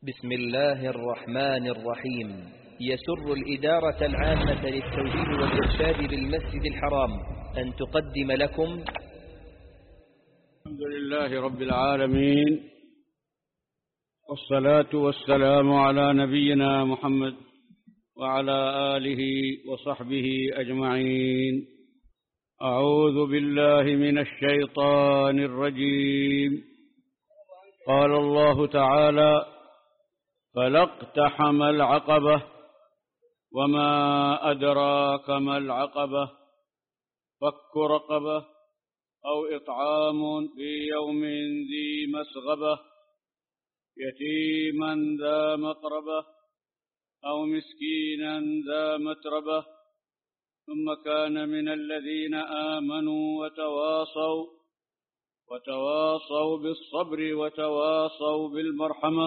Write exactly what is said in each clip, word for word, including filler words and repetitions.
بسم الله الرحمن الرحيم. يسر الإدارة العامة للتوجيه والإرشاد بالمسجد الحرام أن تقدم لكم الحمد لله رب العالمين، والصلاة والسلام على نبينا محمد وعلى آله وصحبه أجمعين. أعوذ بالله من الشيطان الرجيم. قال الله تعالى: فلا اقتحم العقبة وما أدراك ما العقبة فك رقبة أو إطعام في يوم ذي مسغبة يتيما ذا مقربة أو مسكينا ذا متربة ثم كان من الذين آمنوا وتواصوا وتواصوا بالصبر وتواصوا بالمرحمة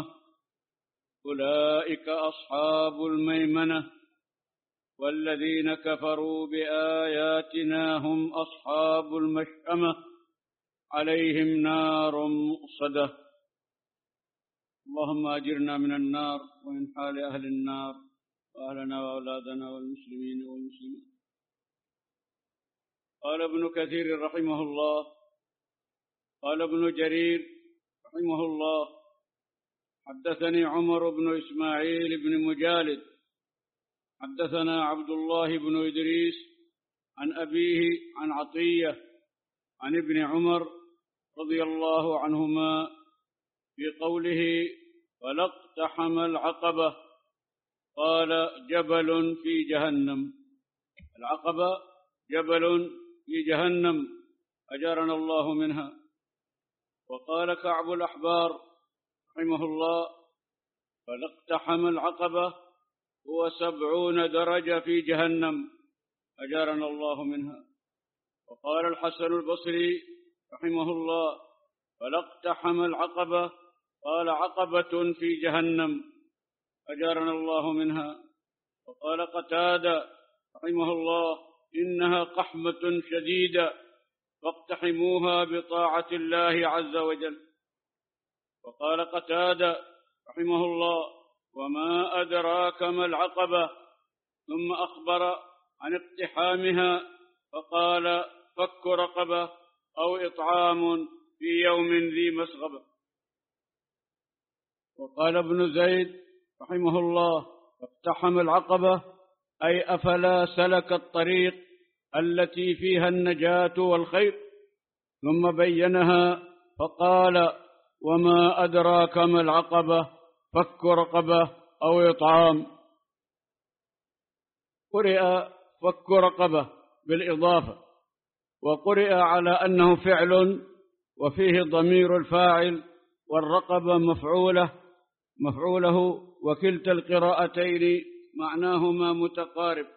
أولئك أصحاب الميمنة والذين كفروا بآياتنا هم أصحاب المشأمة عليهم نار مؤصدة. اللهم أجرنا من النار ومن حال أهل النار وأهلنا وأولادنا والمسلمين والمسلمين. قال ابن كثير رحمه الله: قال ابن جرير رحمه الله: حدثني عمر بن إسماعيل بن مجالد حدثنا عبد الله بن إدريس عن أبيه عن عطية عن ابن عمر رضي الله عنهما في قوله: فلا اقتحم العقبة، قال: جبل في جهنم. العقبة جبل في جهنم أجارنا الله منها. وقال كعب الأحبار رحمه الله: فلا اقتحم العقبة هو سبعون درجة في جهنم أجارنا الله منها. وقال الحسن البصري رحمه الله: فلا اقتحم العقبة، قال: عقبة في جهنم أجارنا الله منها. وقال قتادة رحمه الله: إنها قحمة شديدة فاقتحموها بطاعة الله عز وجل. وقال قتادة رحمه الله: وما أدراك ما العقبة، ثم أخبر عن اقتحامها فقال: فك رقبة أو إطعام في يوم ذي مسغبة. وقال ابن زيد رحمه الله: اقتحم العقبة أي أفلا سلك الطريق التي فيها النجاة والخير، ثم بينها فقال: وما أدراك ما العقبة فك رقبة أو إطعام. قرئ فك رقبة بالإضافة، وقرئ على أنه فعل وفيه ضمير الفاعل، والرقبة مفعولة مفعوله، وكلتا القراءتين معناهما متقارب.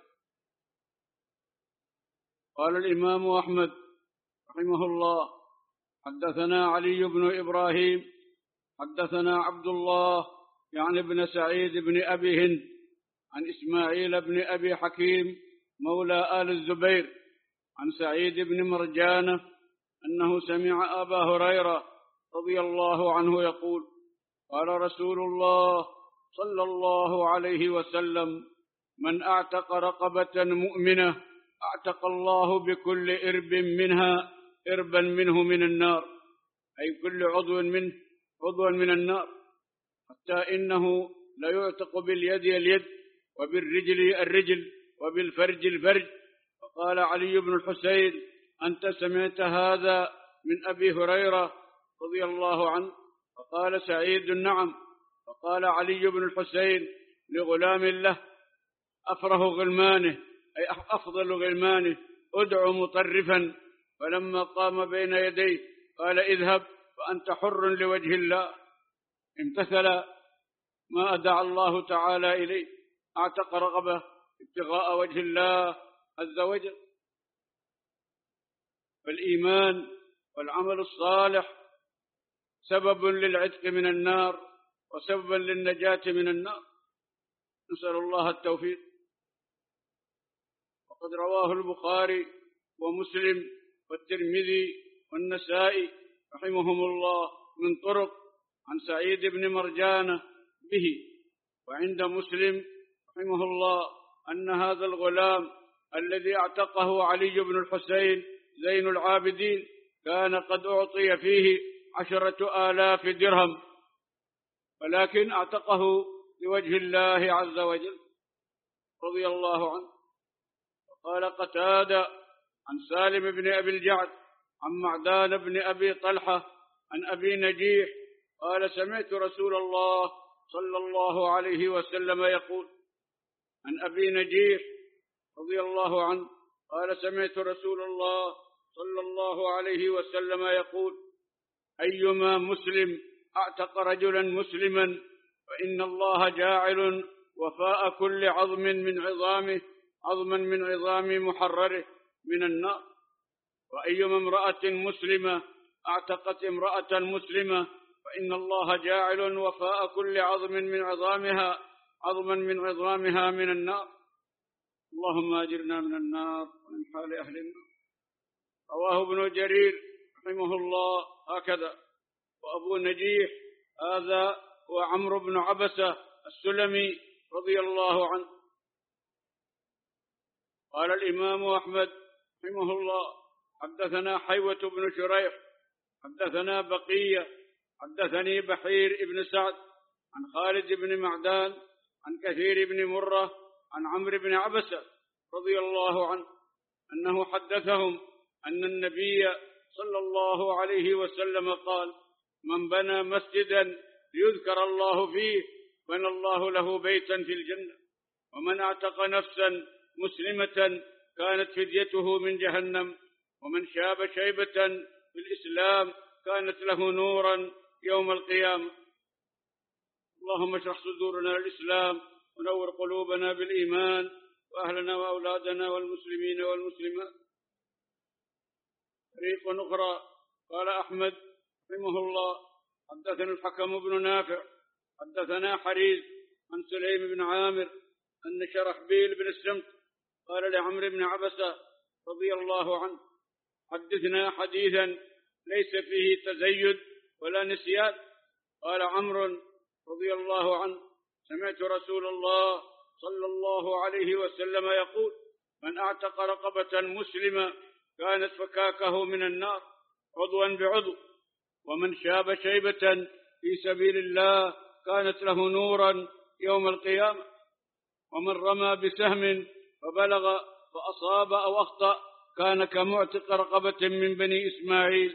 قال الإمام أحمد رحمه الله: حدثنا علي بن إبراهيم حدثنا عبد الله يعني ابن سعيد بن أبي هند عن إسماعيل بن أبي حكيم مولى آل الزبير عن سعيد بن مرجانة أنه سمع أبا هريرة رضي الله عنه يقول: قال رسول الله صلى الله عليه وسلم: من أعتق رقبة مؤمنة أعتق الله بكل إرب منها إربا منه من النار، أي كل عضو منه عضوا من النار، حتى إنه لا يعتق باليد اليد وبالرجل الرجل وبالفرج الفرج. فقال علي بن الحسين: أنت سمعت هذا من أبي هريرة رضي الله عنه؟ فقال سعيد: نعم. فقال علي بن الحسين لغلام له أفره غلمانه أي أفضل غلمانه: ادع مطرفا. فلما قام بين يديه قال: اذهب فأنت حر لوجه الله. امتثل ما أدعى الله تعالى إليه، اعتق رغبة ابتغاء وجه الله عز وجل. فالإيمان والعمل الصالح سبب للعتق من النار وسببا للنجاة من النار، نسأل الله التوفيق. وقد رواه البخاري ومسلم والترمذي والنسائي رحمهم الله من طرق عن سعيد بن مرجانة به. وعند مسلم رحمه الله أن هذا الغلام الذي اعتقه علي بن الحسين زين العابدين كان قد أعطي فيه عشرة آلاف درهم، ولكن اعتقه لوجه الله عز وجل رضي الله عنه. وقال قتادة عن سالم بن أبي الجعد عن معدان بن أبي طلحة عن أبي نجيح قال سمعت رسول الله صلى الله عليه وسلم يقول. عن أبي نجيح رضي الله عنه قال سمعت رسول الله صلى الله عليه وسلم يقول أيما مسلم اعتق رجلا مسلما فإن الله جاعل وفاء كل عظم من عظامه عظما من عظام محرره من النار. وأيما امرأة مسلمة اعتقت امرأة مسلمة فإن الله جاعل وفاء كل عظم من عظامها عظما من عظامها من النار. اللهم أجرنا من النار ومن حال أهل النار. رواه ابن جرير رحمه الله هكذا. وأبو نجيح هذا هو عمرو بن عبسة السلمي رضي الله عنه. قال الإمام أحمد رحمه الله حدثنا حيوة بن شريح حدثنا بقية حدثني بحير بن سعد عن خالد بن معدان عن كثير بن مرة عن عمرو بن عبسة رضي الله عنه أنه حدثهم أن النبي صلى الله عليه وسلم قال من بنى مسجدا ليذكر الله فيه بنى الله له بيتا في الجنة، ومن اعتق نفسا مسلمة كانت فديته من جهنم، ومن شاب شيبة في الإسلام كانت له نورا يوم القيامة. اللهم اشرح صدورنا للإسلام ونور قلوبنا بالإيمان وأهلنا وأولادنا والمسلمين والمسلمات. طريق أخرى قال أحمد رحمه الله حدثنا الحكم بن نافع حدثنا حريز عن سليم بن عامر أن شرحبيل بن السمت قال لعمرو بن عبسة رضي الله عنه حدثنا حديثا ليس فيه تزيد ولا نسيان. قال عمرو رضي الله عنه سمعت رسول الله صلى الله عليه وسلم يقول من اعتق رقبة مسلمة كانت فكاكه من النار عضوا بعضو، ومن شاب شيبة في سبيل الله كانت له نورا يوم القيامة، ومن رمى بسهم فبلغ فأصاب أو أخطأ كان كمعتق رقبة من بني إسماعيل.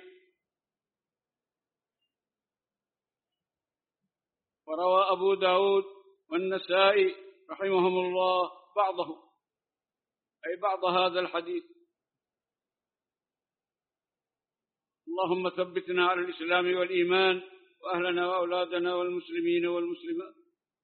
وروى أبو داود والنسائي رحمهم الله بعضه أي بعض هذا الحديث. اللهم ثبتنا على الإسلام والإيمان وأهلنا وأولادنا والمسلمين والمسلمات.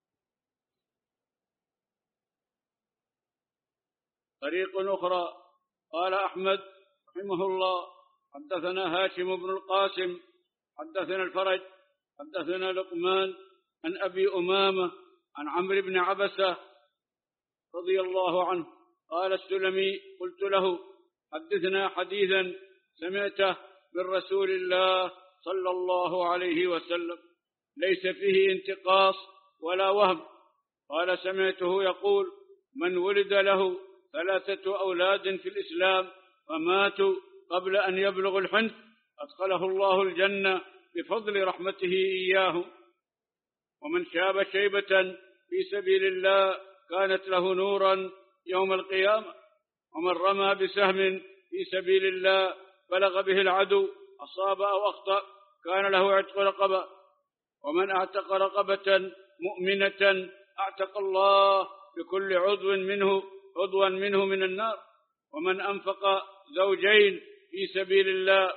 طريق أخرى قال أحمد رحمه الله حدثنا هاشم بن القاسم حدثنا الفرج حدثنا لقمان عن أبي أمامة عن عمرو بن عبسة رضي الله عنه قال السلمي قلت له حدثنا حديثا سمعته من رسول الله صلى الله عليه وسلم ليس فيه انتقاص ولا وهم. قال سمعته يقول من ولد له ثلاثة أولاد في الإسلام فماتوا قبل أن يبلغ الحنث أدخله الله الجنة بفضل رحمته إياه، ومن شاب شيبة في سبيل الله كانت له نورا يوم القيامة، ومن رمى بسهم في سبيل الله بلغ به العدو أصاب أو أخطأ كان له عتق رقبة، ومن اعتق رقبة مؤمنة اعتق الله بكل عضو منه عضوا منه من النار، ومن أنفق زوجين في سبيل الله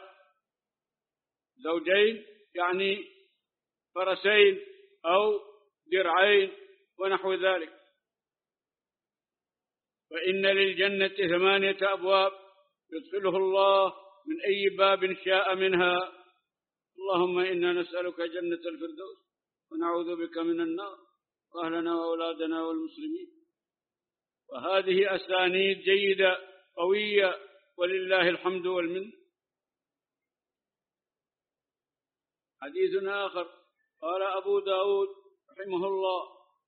زوجين يعني فرسين أو درعين ونحو ذلك فإن للجنة ثمانية أبواب يدخله الله من أي باب شاء منها. اللهم إنا نسألك جنة الفردوس ونعوذ بك من النار وأهلنا وأولادنا والمسلمين. وهذه أسانيد جيدة قوية ولله الحمد والمنة. حديث آخر قال أبو داود رحمه الله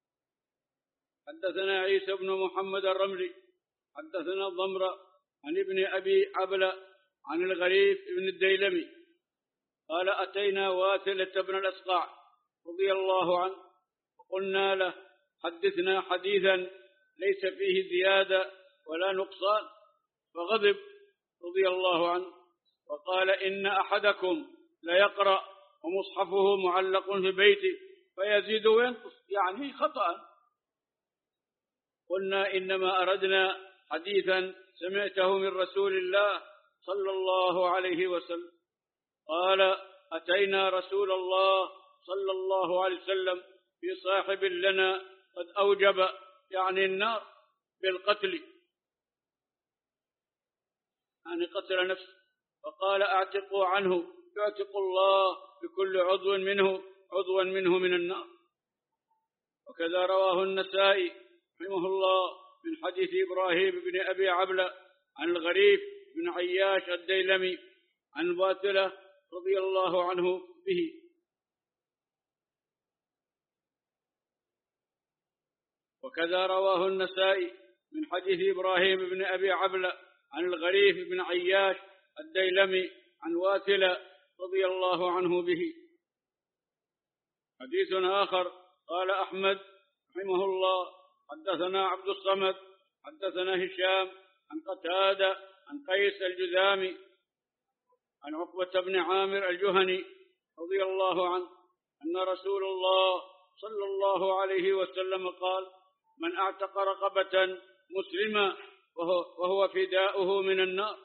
حدثنا عيسى بن محمد الرملي حدثنا ضمرة عن ابن أبي عبلة عن الغريف بن الديلمي قال أتينا واثلة بن الأسقع رضي الله عنه وقلنا له حدثنا حديثا ليس فيه زيادة ولا نقصان، فغضب رضي الله عنه وقال إن أحدكم ليقرأ ومصحفه معلق في بيته فيزيد وينقص، يعني خطأ. قلنا إنما أردنا حديثا سمعته من رسول الله صلى الله عليه وسلم. قال أتينا رسول الله صلى الله عليه وسلم في صاحب لنا قد أوجب يعني النار بالقتل، يعني قتل نفسه، فقال أعتقوا عنه يعتق الله بكل عضو منه عضوا منه من النار. وكذا رواه النسائي رحمه الله من حديث إبراهيم بن أبي عبلة عن الغريف بن عياش الديلمي عن باثلة رضي الله عنه به. وكذا رواه النسائي من حديث إبراهيم بن أبي عبلة عن الغريف بن عياش الديلمي عن واثلة رضي الله عنه به. حديث آخر قال أحمد رحمه الله حدثنا عبد الصمد حدثنا هشام عن قتادة عن قيس الجذامي عن عقبة بن عامر الجهني رضي الله عنه أن رسول الله صلى الله عليه وسلم قال من اعتق رقبة مسلمة وهو, وهو فداؤه من النار.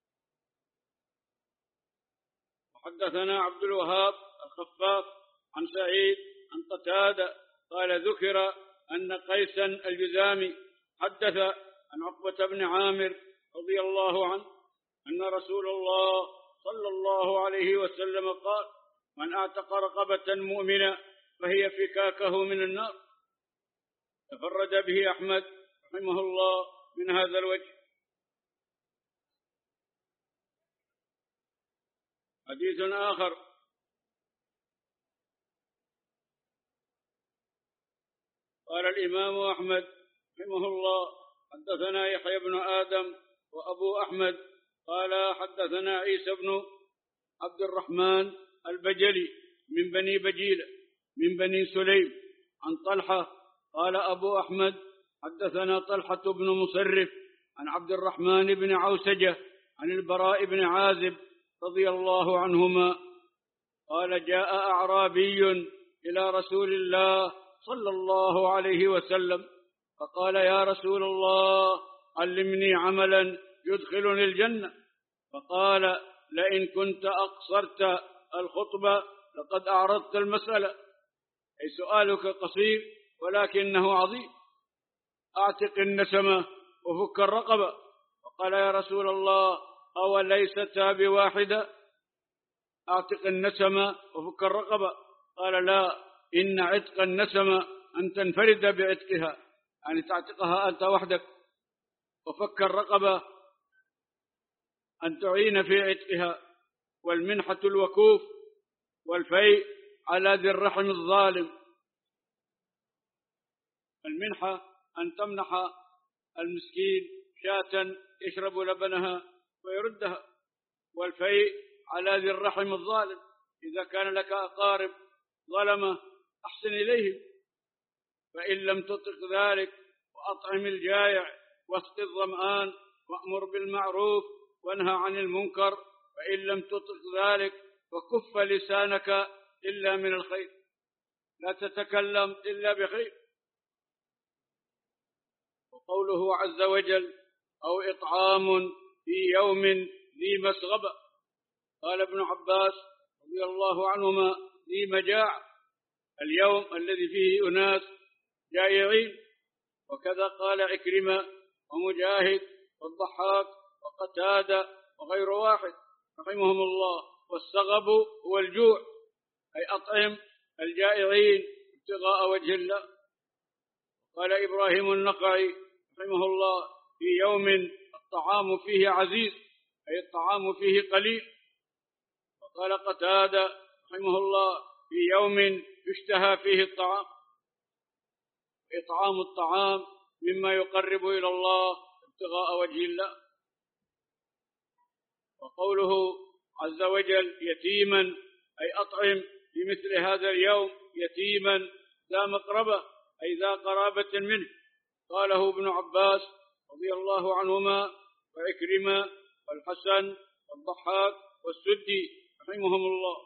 وحدثنا عبد الوهاب الخفاف عن سعيد عن قتادة قال ذكر أن قيسا الجذامي حدث عن عقبة بن عامر رضي الله عنه أن رسول الله صلى الله عليه وسلم قال من اعتق رقبة مؤمنة فهي فكاكه من النار. تفرد به أحمد رحمه الله من هذا الوجه. حديث آخر قال الإمام أحمد رحمه الله حدثنا يحيى بن آدم وأبو أحمد قال حدثنا عيسى بن عبد الرحمن البجلي من بني بجيلة من بني سليم عن طلحة قال أبو أحمد حدثنا طلحة بن مصرف عن عبد الرحمن بن عوسجة عن البراء بن عازب رضي الله عنهما قال جاء أعرابي إلى رسول الله صلى الله عليه وسلم فقال يا رسول الله علمني عملا يدخلني الجنة. فقال لئن كنت أقصرت الخطبة لقد أعرضت المسألة، أي سؤالك قصير ولكنه عظيم. أعتق النسمة وفك الرقبة. فقال يا رسول الله أوليستا بواحدة؟ أعتق النسمة وفك الرقبة. قال لا، إن عتق النسمة أن تنفرد بعتقها، يعني تعتقها أنت وحدك، وفك الرقبة أن تعين في عتقها. والمنحة الوكوف والفيء على ذي الرحم الظالم. المنحة أن تمنح المسكين شاة يشرب لبنها ويردها، والفيء على ذي الرحم الظالم، إذا كان لك أقارب ظلمة أحسن إليهم، فإن لم تطق ذلك وأطعم الجائع واسق الظمآن وأمر بالمعروف وانهى عن المنكر، فإن لم تطق ذلك وكف لسانك إلا من الخير، لا تتكلم إلا بخير. وقوله عز وجل أو إطعام في يوم ذي مسغبة، قال ابن عباس رضي الله عنهما ذي مجاعة، اليوم الذي فيه أناس جائعين. وكذا قال عكرمة ومجاهد والضحاك وقتادة وغير واحد رحمهم الله. والسغب هو الجوع، أي أطعم الجائعين ابتغاء وجه الله. قال إبراهيم النخعي رحمه الله في يوم الطعام فيه عزيز، أي الطعام فيه قليل. وقال قتادة رحمه الله في يوم يشتهى فيه الطعام، إطعام الطعام مما يقرب إلى الله ابتغاء وجه الله. وقوله عز وجل يتيما أي أطعم في مثل هذا اليوم يتيما ذا مقربة أي ذا قرابة منه. قاله ابن عباس رضي الله عنهما وعكرمة والحسن والضحاك والسدي رحمهم الله،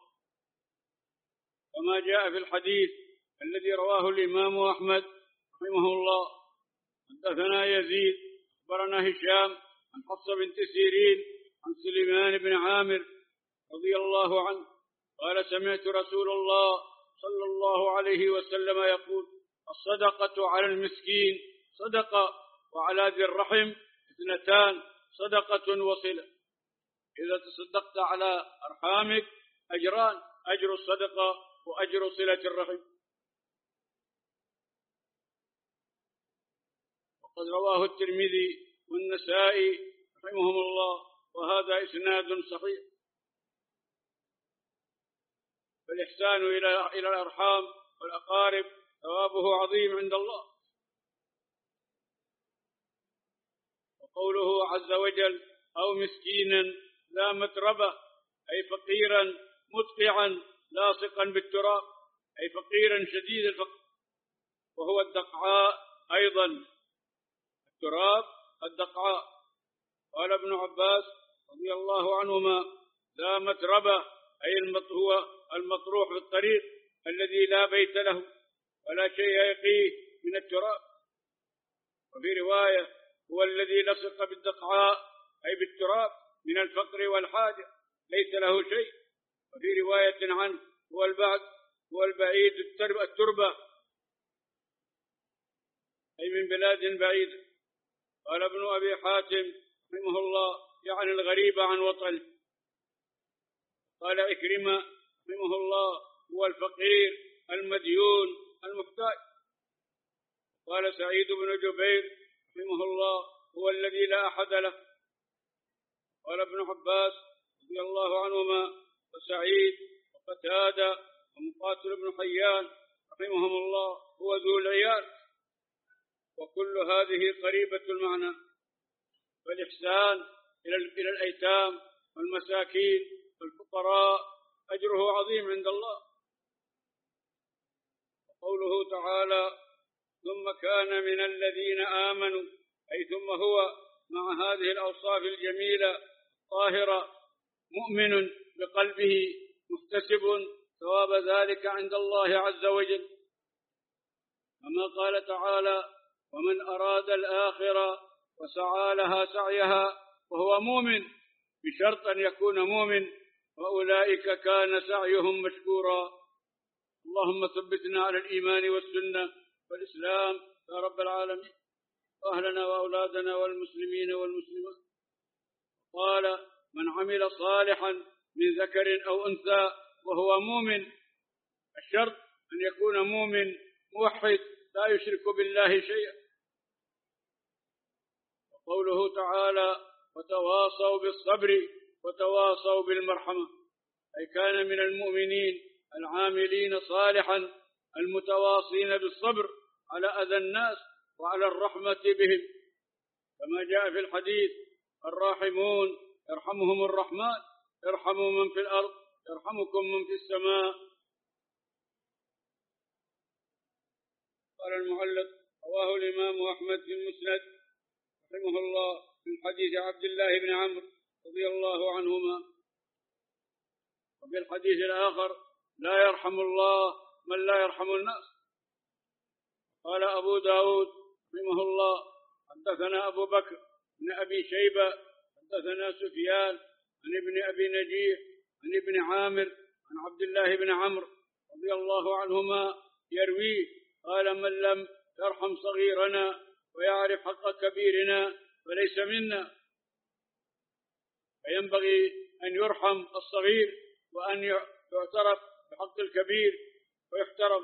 كما جاء في الحديث الذي رواه الإمام أحمد رحمه الله. حدثنا يزيد أخبرنا هشام عن حفصة بنت سيرين عن سليمان بن عامر رضي الله عنه قال سمعت رسول الله صلى الله عليه وسلم يقول الصدقة على المسكين صدقة وعلى ذي الرحم اثنتان صدقة وصلة. إذا تصدقت على أرحامك أجران، أجر الصدقة وأجر صلة الرحم. وقد رواه الترمذي والنسائي رحمهم الله وهذا إسناد صحيح. فالإحسان إلى إلى الأرحام والأقارب ثوابه عظيم عند الله. وقوله عز وجل أو مسكينا ذا متربة أي فقيرا مدقعا لاصقا بالتراب أي فقيرا شديد الفقر، وهو الدقعاء أيضا، التراب الدقعاء. قال ابن عباس رضي الله عنهما ذا متربة أي هو المطروح في الطريق الذي لا بيت له ولا شيء يقيه من التراب. وفي رواية هو الذي لصق بالدقعاء أي بالتراب من الفقر والحاجة ليس له شيء. وفي رواية عنه هو البعد هو البعيد التربة أي من بلاد بعيدة. قال ابن أبي حاتم رحمه الله يعني الغريب عن وطنه. قال إكرمة رحمه الله هو الفقير المديون المحتاج. قال سعيد بن جبير رحمه الله هو الذي لا أحد له. قال ابن عباس رضي الله عنهما وسعيد وقتادة ومقاتل بن حيان رحمهم الله هو ذو العيال. وكل هذه قريبة المعنى. فالإحسان إلى الأيتام والمساكين والفقراء أجره عظيم عند الله. وقوله تعالى ثم كان من الذين آمنوا أي ثم هو مع هذه الأوصاف الجميلة الطاهرة مؤمن بقلبه محتسب ثواب ذلك عند الله عز وجل، كما قال تعالى ومن أراد الآخرة وسعى لها سعيها وهو مؤمن، بشرط أن يكون مؤمن، وأولئك كان سعيهم مشكورا. اللهم ثبتنا على الإيمان والسنة والإسلام يا رب العالمين، وأهلنا وأولادنا والمسلمين والمسلمات. قال من عمل صالحا من ذكر أو أنثى وهو مؤمن، الشرط أن يكون مؤمن موحد لا يشرك بالله شيئا. وقوله تعالى وتواصوا بالصبر وتواصوا بالمرحمة أي كان من المؤمنين العاملين صالحا المتواصين بالصبر على أذى الناس وعلى الرحمة بهم، كما جاء في الحديث الراحمون يرحمهم الرحمن ارحموا من في الأرض يرحمكم من في السماء. قال المعلق رواه الإمام أحمد في المسند رحمه الله من حديث عبد الله بن عمرو رضي الله عنهما. وفي الحديث الآخر لا يرحم الله من لا يرحم الناس. قال أبو داود رحمه الله حدثنا أبو بكر بن أبي شيبة حدثنا سفيان عن ابن أبي نجيح عن ابن عامر عن عبد الله بن عمرو رضي الله عنهما يرويه قال من لم يرحم صغيرنا ويعرف حق كبيرنا فليس منا. فينبغي أن يرحم الصغير وأن يعترف بحق الكبير ويحترم.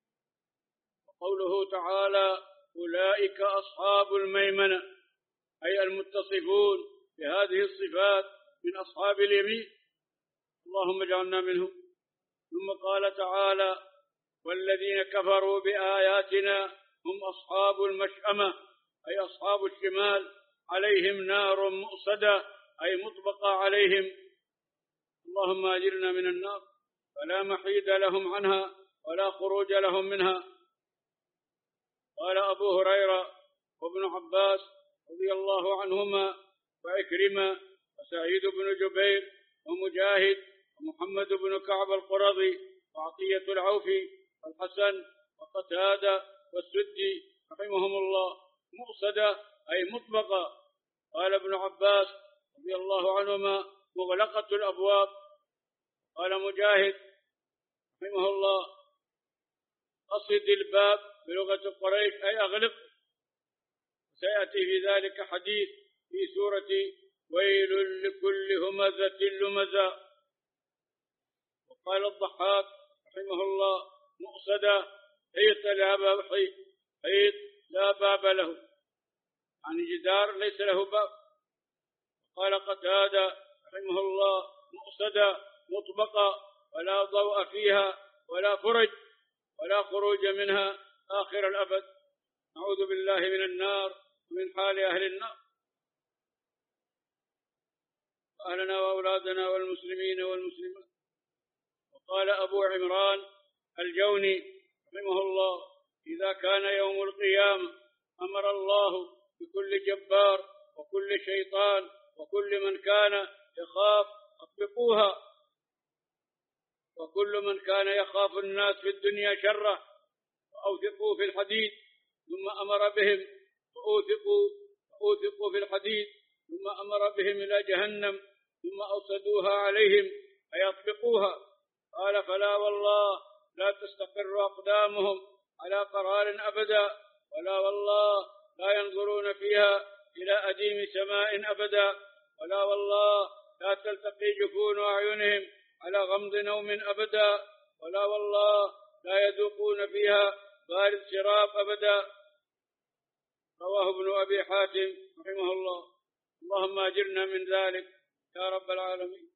وقوله تعالى أولئك أصحاب الميمنة أي المتصفون بهذه الصفات من أصحاب اليمين، اللهم اجعلنا منهم. ثم قال تعالى والذين كفروا بآياتنا هم أصحاب المشأمة أي أصحاب الشمال، عليهم نار مؤصدة أي مطبقة عليهم. اللهم أجرنا من النار، فلا محيد لهم عنها ولا خروج لهم منها. قال أبو هريرة وابن عباس رضي الله عنهما وعكرمة وسعيد بن جبير ومجاهد ومحمد بن كعب القرظي وعطية العوفي والحسن وقتادة والسدي رحمهم الله مؤصدة أي مطبقة. قال ابن عباس رضي الله عنهما مغلقة الأبواب. قال مجاهد رحمه الله أصد الباب بلغة قريش أي أغلق. سيأتي في ذلك حديث في سورة ويل لكل همزة لمزة. وقال الضحاك رحمه الله مؤصدة حيط لا باب حيط لا باب له، يعني جدار ليس له باب. قال قتادة رحمه الله مؤصدة مطبقة ولا ضوء فيها ولا فرج ولا خروج منها آخر الأبد. نعوذ بالله من النار ومن حال أهل النار، أهلنا وأولادنا والمسلمين والمسلمات. وقال أبو عمران الجوني رحمه الله إذا كان يوم القيامة أمر الله بكل جبار وكل شيطان وكل من كان يخاف أطلقوها، وكل من كان يخاف الناس في الدنيا شره فأوثقوا في الحديد، ثم أمر بهم فأوثقوا فأوثقوا في الحديد، ثم أمر بهم إلى جهنم ثم أوصدوها عليهم أي أطلقوها. قال فلا والله لا تستقر أقدامهم على قرار أبدا، ولا والله لا ينظرون فيها إلى أديم سماء أبدا، ولا والله لا تلتقي جفون أعينهم على غمض نوم أبدا، ولا والله لا يذوقون فيها بارد شراب أبدا. رواه ابن أبي حاتم رحمه الله. اللهم أجرنا من ذلك يا رب العالمين.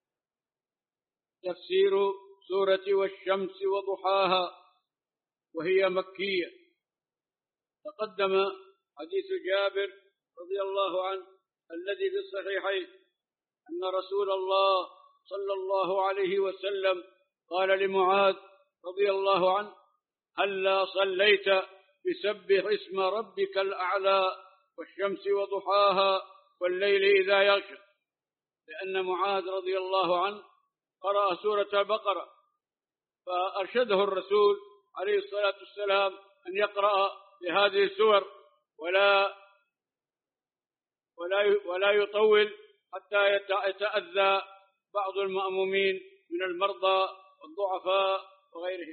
تفسير سورة والشمس وضحاها وهي مكية. تقدم حديث جابر رضي الله عنه الذي في الصحيحين أن رسول الله صلى الله عليه وسلم قال لمعاذ رضي الله عنه هلا صليت بسبح اسم ربك الأعلى والشمس وضحاها والليل إذا يغشى، لأن معاذ رضي الله عنه قرأ سورة البقرة فأرشده الرسول عليه الصلاة والسلام أن يقرأ بهذه السور ولا ولا ولا يطول حتى يتأذى بعض المأمومين من المرضى والضعفاء وغيرهم.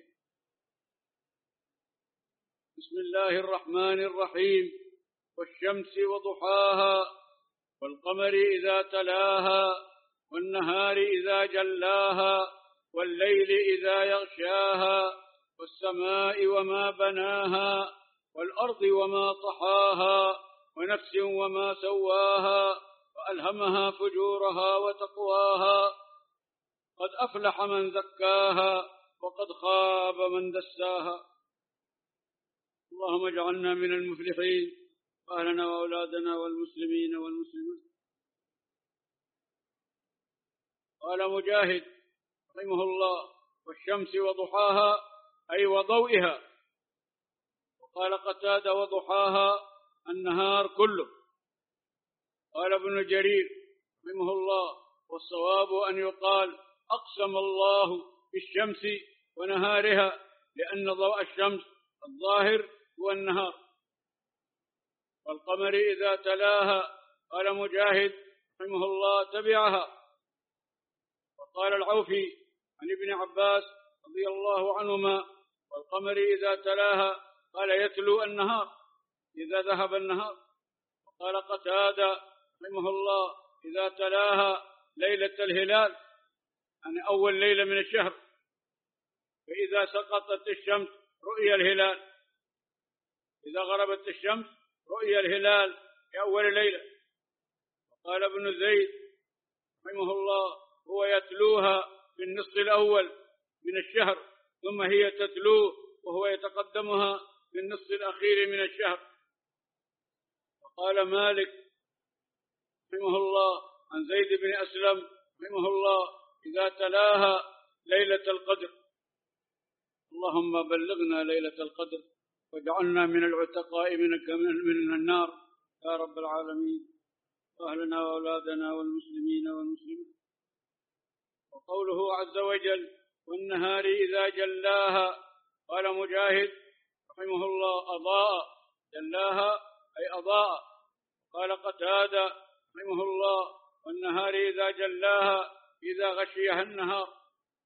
بسم الله الرحمن الرحيم. والشمس وضحاها والقمر إذا تلاها والنهار إذا جلاها والليل إذا يغشاها والسماء وما بناها والأرض وما طحاها ونفس وما سواها وألهمها فجورها وتقواها قد أفلح من زكاها وقد خاب من دساها. اللهم اجعلنا من المفلحين وأهلنا وأولادنا والمسلمين والمسلمات. قال مجاهد رحمه الله والشمس وضحاها أي وضوئها. وقال قتادة وضحاها النهار كله. قال ابن جرير رحمه الله والصواب أن يقال أقسم الله بالشمس ونهارها لأن ضوء الشمس الظاهر هو النهار. والقمر إذا تلاها قال مجاهد رحمه الله تبعها. وقال العوفي عن ابن عباس رضي الله عنهما والقمر إذا تلاها قال يتلو النهار إذا ذهب النهار. وقال قتادة رحمه الله إذا تلاها ليلة الهلال يعني أول ليلة من الشهر، فإذا سقطت الشمس رؤي الهلال، إذا غربت الشمس رؤي الهلال في أول ليلة. وقال ابن زيد رحمه الله هو يتلوها في النصف الأول من الشهر ثم هي تتلوه وهو يتقدمها في النصف الأخير من الشهر. وقال مالك رحمه الله عن زيد بن أسلم رحمه الله: إذا تلاها ليلة القدر. اللهم بلغنا ليلة القدر واجعلنا من العتقاء من النار يا رب العالمين، وأهلنا وأولادنا والمسلمين والمسلمين. وقوله عز وجل: والنهار إذا جلاها. قال مجاهد رحمه الله: أضاء. جلاها أي أضاء. قال قتادة رحمه الله: والنهار إذا جلاها إذا غشيها النهار.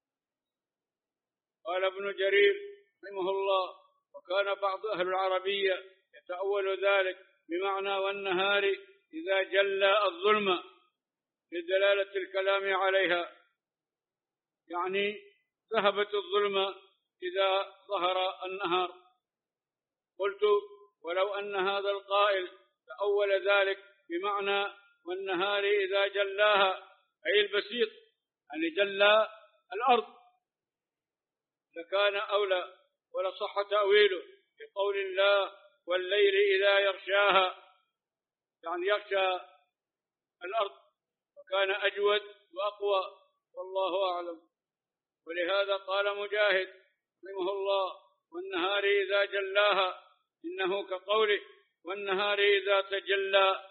قال ابن جرير رحمه الله: وكان بعض أهل العربية يتأول ذلك بمعنى والنهار إذا جلى الظلم لدلالة الكلام عليها، يعني ذهبت الظلمة إذا ظهر النهار. قلت: ولو أن هذا القائل تأول ذلك بمعنى والنهار إذا جلاها أي البسيط، يعني جلى الأرض، لكان أولى ولصح تأويله بقول الله: والليل إذا يغشاها، يعني يغشى الأرض، وكان أجود وأقوى، والله أعلم. ولهذا قال مجاهد رحمه الله: والنهار إذا جلاها، إنه كقوله: والنهار إذا تجلى.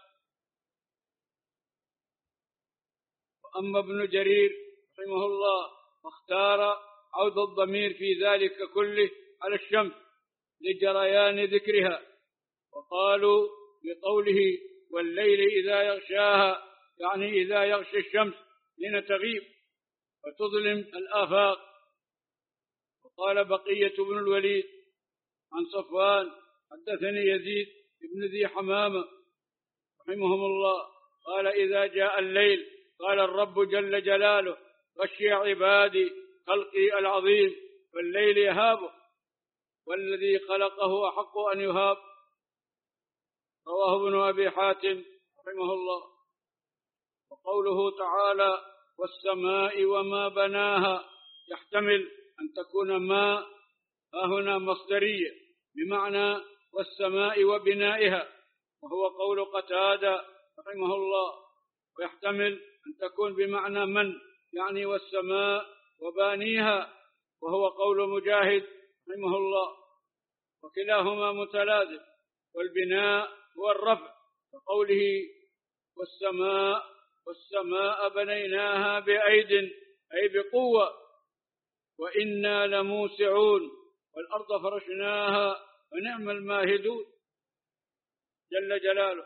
وأما ابن جرير رحمه الله فاختار عود الضمير في ذلك كله على الشمس لجريان ذكرها، وقالوا بقوله: والليل إذا يغشاها، يعني إذا يغشى الشمس حين تغيب وتظلم الآفاق. وقال بقية بن الوليد عن صفوان: حدثني يزيد بن ذي حمامة رحمهم الله قال: إذا جاء الليل قال الرب جل جلاله: غشي عبادي خلقي العظيم، والليل يهابه، والذي خلقه أحق أن يهاب. رواه ابن أبي حاتم رحمه الله. وقوله تعالى: والسماء وما بناها، يحتمل أن تكون ما هنا مصدرية بمعنى والسماء وبنائها، وهو قول قتادة رحمه الله، ويحتمل أن تكون بمعنى من، يعني والسماء وبانيها، وهو قول مجاهد رحمه الله، وكلاهما متلازم. والبناء هو الرفع، كقوله: والسماء والسماء بنيناها بأيد أي بقوة، وإنا لموسعون، والأرض فرشناها ونعم الماهدون جل جلاله.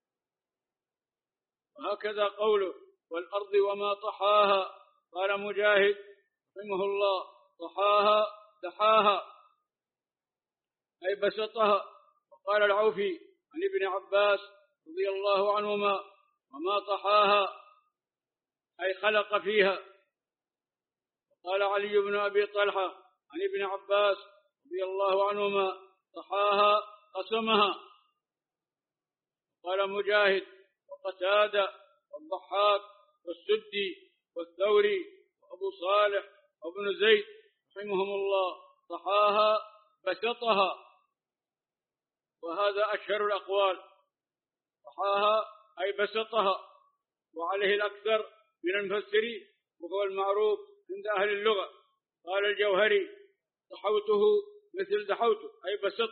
وهكذا قوله: والأرض وما طحاها. قال مجاهد رحمه الله: طحاها دحاها أي بسطها. وقال العوفي عن ابن عباس رضي الله عنهما: وما طحاها أي خلق فيها. وقال علي بن أبي طلحة عن ابن عباس رضي الله عنهما: طحاها قسمها. قال مجاهد وقتادة والضحاك والسدي والثوري وأبو صالح وابن زيد رحمهم الله: طحاها بسطها. وهذا أشهر الأقوال، طحاها أي بسطها، وعليه الأكثر من المفسرين، وهو المعروف عند أهل اللغة. قال الجوهري: طحوته مثل دحوته أي بسط.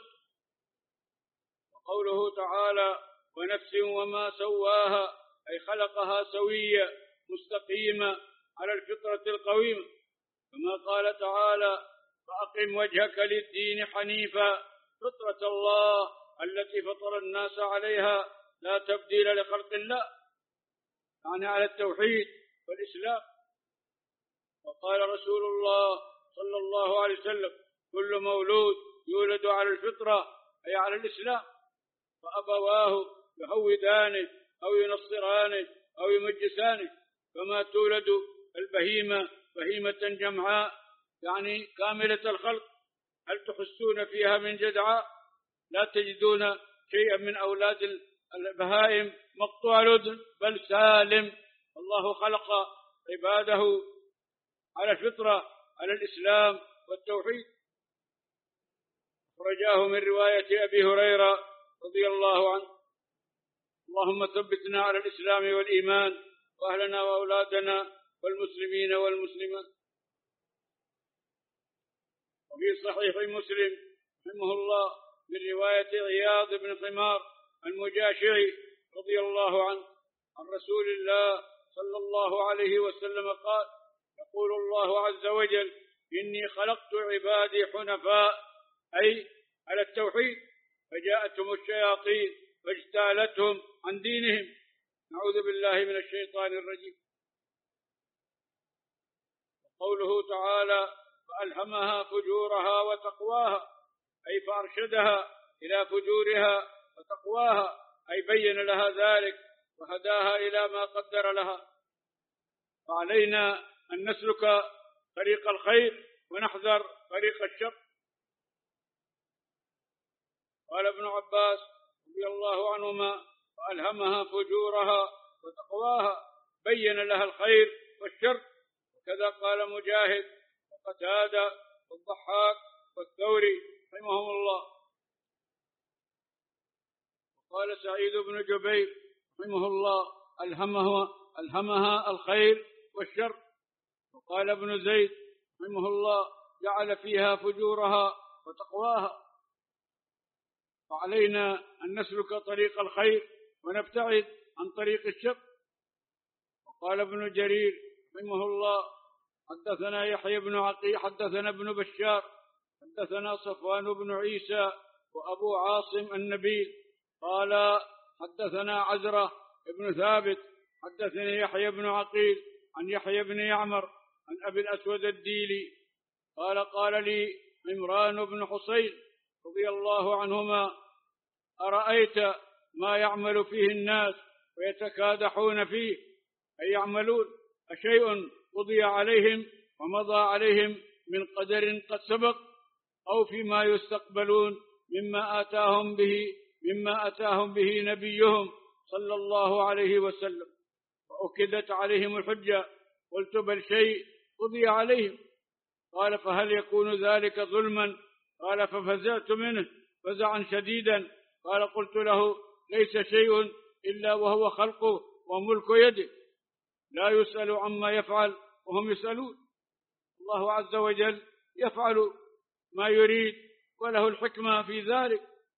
وقوله تعالى: ونفس وما سواها أي خلقها سوية مستقيمة على الفطرة القويمة، كما قال تعالى: فأقم وجهك للدين حنيفا فطرة الله التي فطر الناس عليها لا تبديل لخلق الله، يعني على التوحيد والإسلام. وقال رسول الله صلى الله عليه وسلم: كل مولود يولد على الفطرة أي على الإسلام، فأبواه يهودانه أو ينصرانه أو يمجسانه، كما تولد البهيمة بهيمة جمعاء، يعني كاملة الخلق، هل تحسون فيها من جدعاء؟ لا تجدون شيئا من أولاد البهائم مقطوع الأذن، بل سالم. الله خلق عباده على الفطرة، على الإسلام والتوحيد. رجاه من رواية أبي هريرة رضي الله عنه. اللهم ثبتنا على الإسلام والإيمان وأهلنا وأولادنا والمسلمين والمسلمات. وفي صحيح مسلم رحمه الله من رواية عياض بن حمار المجاشعي رضي الله عنه عن رسول الله صلى الله عليه وسلم قال: يقول الله عز وجل: إني خلقت عبادي حنفاء، أي على التوحيد، فجاءتهم الشياطين فاجتالتهم عن دينهم. نعوذ بالله من الشيطان الرجيم. قوله تعالى: فألهمها فجورها وتقواها، أي فأرشدها إلى فجورها وتقواها، أي بين لها ذلك وهداها إلى ما قدر لها. فعلينا أن نسلك طريق الخير ونحذر طريق الشر. قال ابن عباس رضي الله عنهما: فألهمها فجورها وتقواها، بين لها الخير والشر. وكذا قال مجاهد وقتادة والضحاك والثوري رحمهم الله. وقال سعيد بن جبير رحمه الله: ألهمها, ألهمها الخير والشر. وقال ابن زيد رحمه الله: جعل فيها فجورها وتقواها. فعلينا أن نسلك طريق الخير ونبتعد عن طريق الشر. وقال ابن جرير رحمه الله: حدثنا يحيى بن عقيل حدثنا ابن بشار حدثنا صفوان بن عيسى وأبو عاصم النبيل قال: حدثنا عزرة بن ثابت حدثني يحيى بن عقيل عن يحيى بن يعمر عن أبي الأسود الديلي قال: قال لي عمران بن حصين رضي الله عنهما: أرأيت ما يعمل فيه الناس ويتكادحون فيه، أي يعملون، أشيء قضي عليهم ومضى عليهم من قدر قد سبق، أو فيما يستقبلون مما آتاهم به مما أتاهم به نبيهم صلى الله عليه وسلم، فأكدت عليهم الحجة. قلت: بل شيء قضي عليهم. قال: فهل يكون ذلك ظلما؟ قال: ففزعت منه فزعا شديدا. قال: قلت له: ليس شيء إلا وهو خلقه وملك يده، لا يسأل عما يفعل وهم يسألون. الله عز وجل يفعل ما يريد وله الحكمة في ذلك.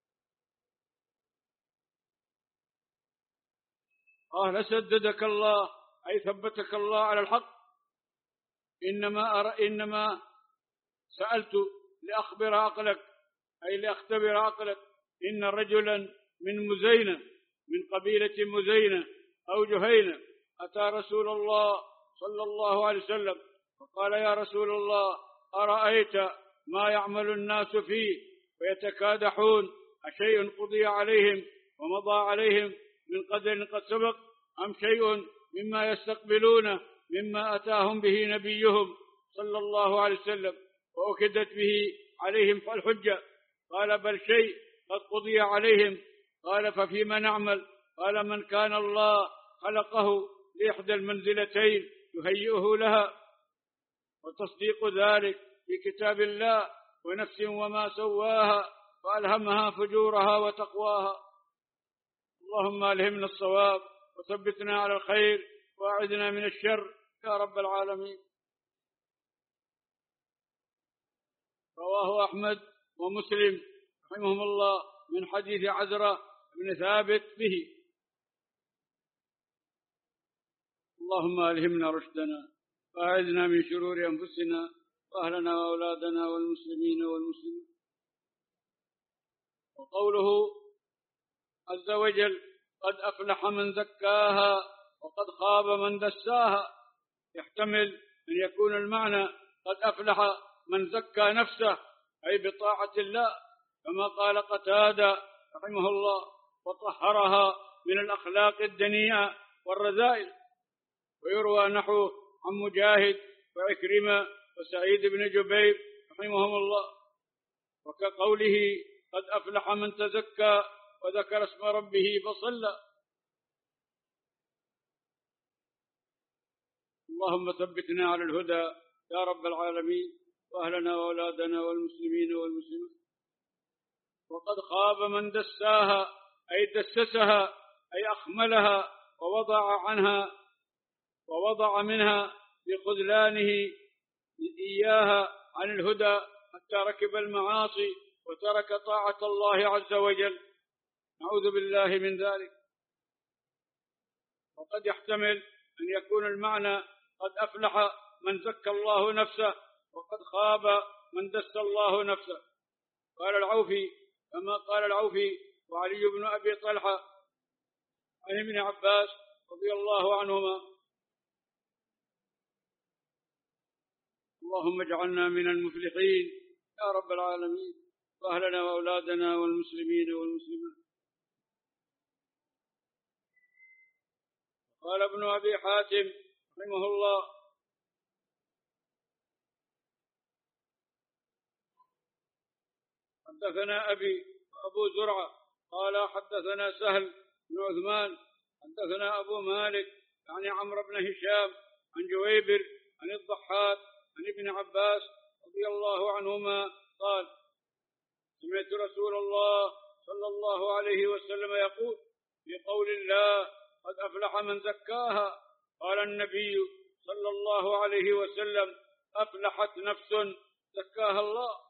قال: سددك الله، أي ثبتك الله على الحق. إنما أرى إنما سألت لأخبر عقلك، أي لأختبر عقلك. إن رجلا من مزينة، من قبيلة مزينة أو جهينة، أتى رسول الله صلى الله عليه وسلم فقال: يا رسول الله، أرأيت ما يعمل الناس فيه ويتكادحون، أشيء قضي عليهم ومضى عليهم من قدر قد سبق، أم شيء مما يستقبلون مما أتاهم به نبيهم صلى الله عليه وسلم وأكدت به عليهم الحجة؟ قال: بل شيء قد قضي عليهم. قال: ففيما نعمل؟ قال: من كان الله خلقه لإحدى المنزلتين يهيئه لها. وتصديق ذلك في كتاب الله: ونفس وما سواها فألهمها فجورها وتقواها. اللهم ألهمنا الصواب وثبتنا على الخير وأعذنا من الشر يا رب العالمين. رواه أحمد ومسلم رحمهم الله من حديث عزرة بن ثابت به. اللهم ألهمنا رشدنا وأعذنا من شرور أنفسنا وأهلنا وأولادنا والمسلمين والمسلمين. وقوله عز وجل: قد أفلح من زكاها وقد خاب من دساها، يحتمل أن يكون المعنى قد أفلح من زكى نفسه، أي بطاعة الله، كما قال قتادة رحمه الله: وطهرها من الأخلاق الدنيئة والرذائل. ويروى نحوه عن مجاهد وعكرمة وسعيد بن جبير رحمهم الله. وكقوله: قد أفلح من تزكى وذكر اسم ربه فصلى. اللهم ثبتنا على الهدى يا رب العالمين، وأهلنا وأولادنا والمسلمين والمسلمات. وقد خاب من دساها أي دسسها أي أخملها ووضع عنها ووضع منها بخذلانه إياها عن الهدى حتى ركب المعاصي وترك طاعة الله عز وجل. نعوذ بالله من ذلك. وقد يحتمل أن يكون المعنى قد أفلح من زكى الله نفسه وقد خاب من دس الله نفسه. قال العوفي كما قال العوفي وعلي بن أبي طلحة عن ابن عباس رضي الله عنهما: اللهم اجعلنا من المفلحين يا رب العالمين، وأهلنا وأولادنا والمسلمين والمسلمات. قال ابن أبي حاتم رحمه الله: حدثنا أبي أبو زرعة قال حدثنا سهل بن عثمان حدثنا أبو مالك يعني عمرو بن هشام عن جويبر عن الضحاك عن ابن عباس رضي الله عنهما قال: سمعت رسول الله صلى الله عليه وسلم يقول في قول الله: قد أفلح من زكاها. قال النبي صلى الله عليه وسلم: أفلحت نفس زكاها الله.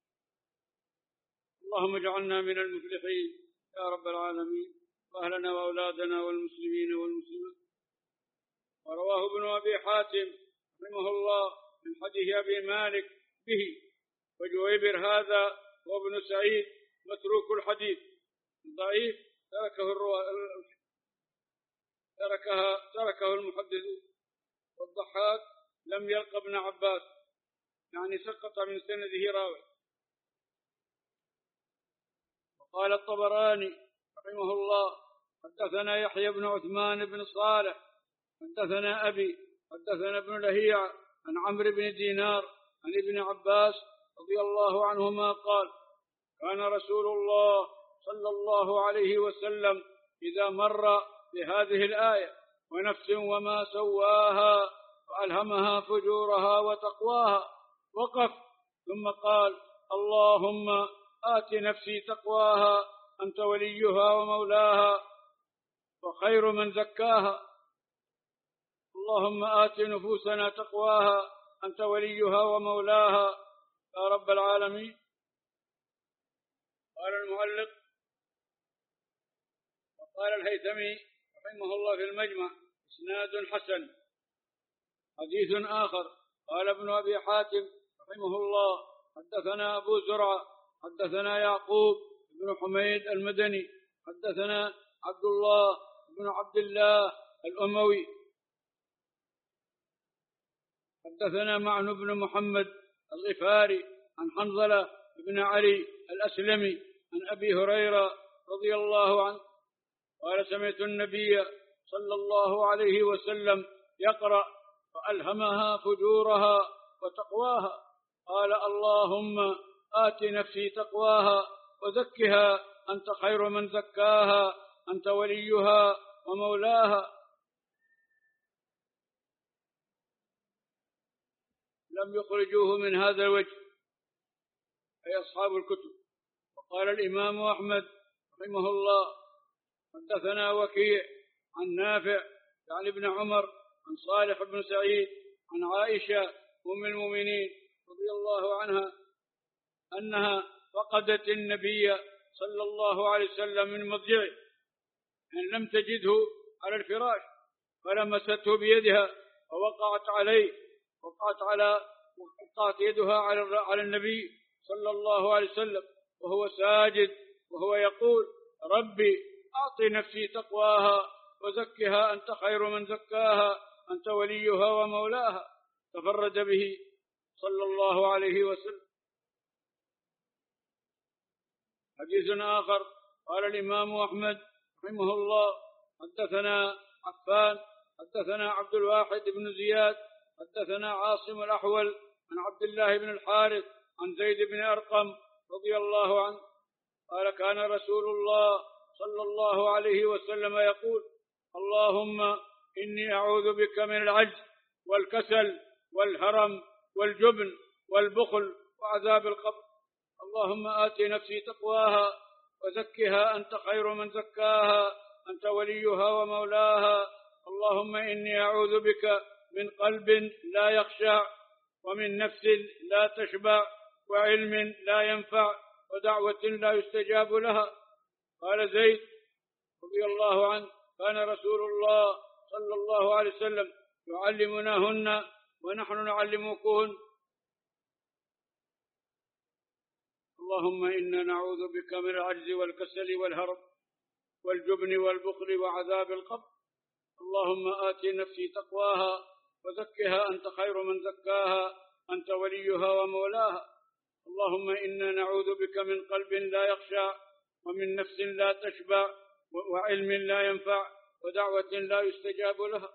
اللهم اجعلنا من المفلحين يا رب العالمين، وأهلنا وأولادنا والمسلمين والمسلمات. ورواه ابن أبي حاتم رحمه الله من حديث أبي مالك به. وجويبر هذا وابن سعيد متروك الحديث ضعيف، تركه الرواة تركها تركه المحدثون. والضحاك لم يلق ابن عباس، يعني سقط من سنده راوي. وقال الطبراني رحمه الله: حدثنا يحيى بن عثمان بن صالح حدثنا أبي حدثنا ابن لهيع عن عمرو بن دينار عن ابن عباس رضي الله عنهما قال: كان رسول الله صلى الله عليه وسلم إذا مر بهذه الآية: ونفس وما سواها وألهمها فجورها وتقواها، وقف ثم قال: اللهم آت نفسي تقواها أنت وليها ومولاها وخير من زكاها. اللهم آت نفوسنا تقواها أنت وليها ومولاها يا رب العالمين. قال المعلق: وقال الهيثمي رحمه الله في المجمع: إسناد حسن. حديث آخر: قال ابن أبي حاتم رحمه الله: حدثنا أبو زرعة حدثنا يعقوب بن حميد المدني حدثنا عبد الله بن عبد الله الأموي حدثنا معن بن محمد الغفاري عن حنظلة بن علي الأسلمي عن أبي هريرة رضي الله عنه قال: سمعت النبي صلى الله عليه وسلم يقرأ: فألهمها فجورها وتقواها. قال: اللهم آت نفسي تقواها وزكها أنت خير من زكاها أنت وليها ومولاها. لم يخرجوه من هذا الوجه أي أصحاب الكتب. وقال الإمام أحمد رحمه الله: حدثنا وكيع عن نافع يعني ابن عمر عن صالح بن سعيد عن عائشة أم المؤمنين رضي الله عنها أنها فقدت النبي صلى الله عليه وسلم من مضجعه، أن لم تجده على الفراش، فلمسته بيدها فوقعت عليه وقعت على وقعت يدها على على النبي صلى الله عليه وسلم وهو ساجد وهو يقول: ربي أعط نفسي تقواها وزكها أنت خير من زكاها أنت وليها ومولاها. تفرد به صلى الله عليه وسلم. حديث آخر: قال الإمام أحمد رحمه الله: حدثنا عفان حدثنا عبد الواحد بن زياد حدثنا عاصم الأحول عن عبد الله بن الحارث عن زيد بن أرقم رضي الله عنه قال: كان رسول الله صلى الله عليه وسلم يقول: اللهم إني أعوذ بك من العجز والكسل والهرم والجبن والبخل وعذاب القبر. اللهم آت نفسي تقواها وزكها أنت خير من زكاها أنت وليها ومولاها. اللهم إني أعوذ بك من قلب لا يخشع ومن نفس لا تشبع وعلم لا ينفع ودعوة لا يستجاب لها. قال زيد رضي الله عنه كان رسول الله صلى الله عليه وسلم يعلمناهن ونحن نعلمكن. اللهم إنا نعوذ بك من العجز والكسل والهرم والجبن والبخل وعذاب القبر. اللهم آت نفسي تقواها وزكها أنت خير من زكاها أنت وليها ومولاها. اللهم إنا نعوذ بك من قلب لا يخشع ومن نفس لا تشبع وعلم لا ينفع ودعوة لا يستجاب لها.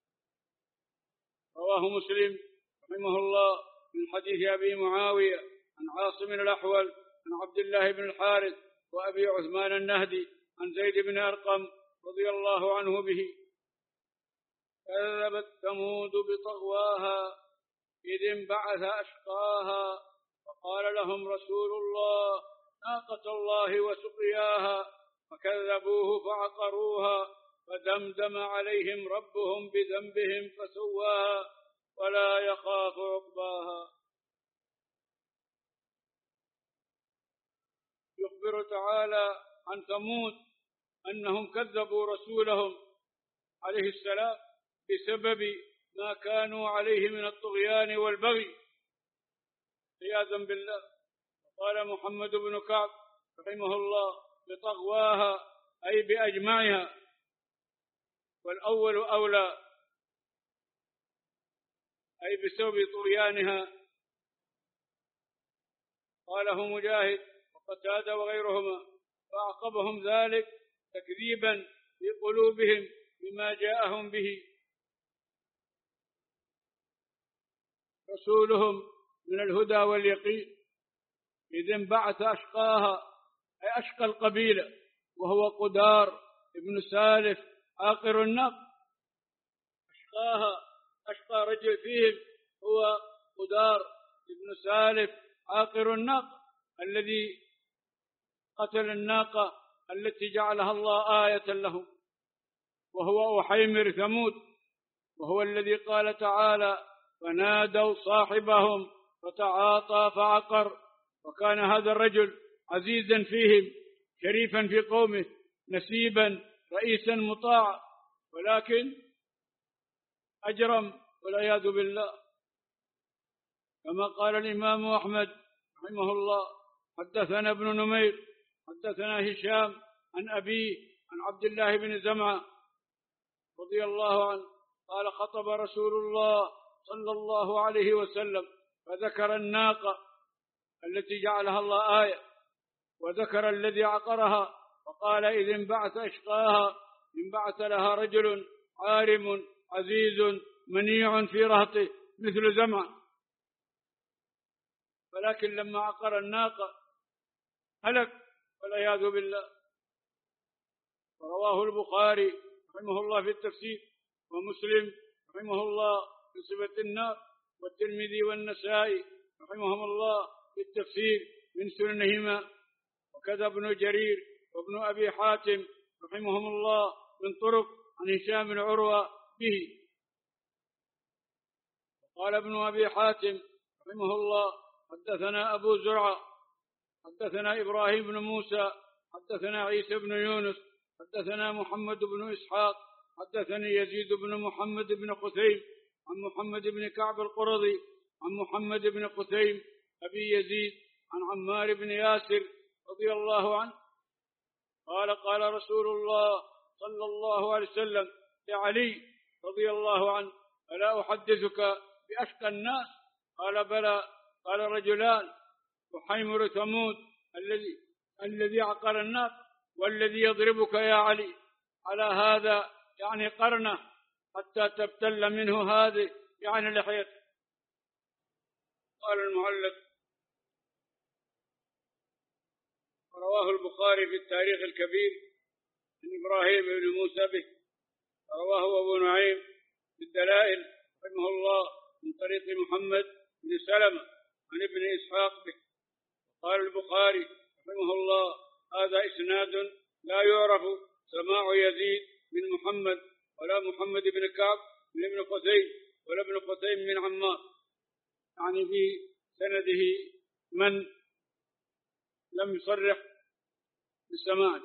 رواه مسلم رحمه الله من حديث أبي معاوية عن عاصم الأحول عن عبد الله بن الحارث وأبي عثمان النهدي عن زيد بن أرقم رضي الله عنه به: كذبت ثمود بطغواها إذ انبعث أشقاها فقال لهم رسول الله ناقة الله وسقياها فكذبوه فعقروها فدمدم عليهم ربهم بذنبهم فسواها ولا يخاف عقباها. يخبر تعالى عن ثمود أنهم كذبوا رسولهم عليه السلام بسبب ما كانوا عليه من الطغيان والبغي عياذا بالله. قال محمد بن كعب رحمه الله بطغواها أي بأجمعها، والأول أولى أي بسبب طغيانها. قاله مجاهد وقتادة وغيرهما، فأعقبهم ذلك تكذيبا في قلوبهم بما جاءهم به رسولهم من الهدى واليقين. إذ انبعث أشقاها أي أشقى القبيلة وهو قدار ابن سالف عاقر النق. أشقاها أشقى رجل فيهم هو قدار ابن سالف عاقر النق الذي قتل الناقة التي جعلها الله آية لهم، وهو أحيمر ثمود، وهو الذي قال تعالى فنادوا صاحبهم فتعاطى فعقر. وكان هذا الرجل عزيزا فيهم شريفا في قومه نسيبا رئيسا مطاعا، ولكن أجرم والعياذ بالله. كما قال الإمام أحمد رحمه الله حدثنا ابن نمير حدثنا هشام عن أبيه عن عبد الله بن زمعة رضي الله عنه قال خطب رسول الله صلى الله عليه وسلم فذكر الناقة التي جعلها الله آية، وذكر الذي عقرها، وقال إذ انبعث أشقاها انبعث لها رجل عارم عزيز منيع في رهطه مثل زمعة، ولكن لما عقر الناقة هلك والعياذ بالله. ورواه البخاري رحمه الله في التفسير، ومسلم رحمه الله في صفة النار، والترمذي والنسائي رحمهم الله في التفسير من سننهما، وكذا ابن جرير وابن أبي حاتم رحمهم الله من طرق عن هشام بن عروة به. قال ابن أبي حاتم رحمه الله حدثنا أبو زرعة حدثنا إبراهيم بن موسى حدثنا عيسى بن يونس حدثنا محمد بن إسحاق حدثني يزيد بن محمد بن قثيم عن محمد بن كعب القرظي عن محمد بن قثيم أبي يزيد عن عمار بن ياسر رضي الله عنه قال قال رسول الله صلى الله عليه وسلم لعلي رضي الله عنه ألا أحدثك بأشقى الناس؟ قال بلى. قال رجلان وحيمر ثمود الذي الذي عقر الناس والذي يضربك يا علي على هذا يعني قرنه حتى تبتل منه هذه يعني لحيته. قال المعلق رواه البخاري في التاريخ الكبير عن إبراهيم بن موسى به، رواه أبو نعيم في الدلائل رحمه الله من طريق محمد بن سلمة عن ابن إسحاق به. قال البخاري رحمه الله: هذا إسناد لا يعرف سماع يزيد من محمد ولا محمد بن كعب من ابن خثيم ولا ابن خثيم من عمار، يعني في سنده من لم يصرح بالسماع.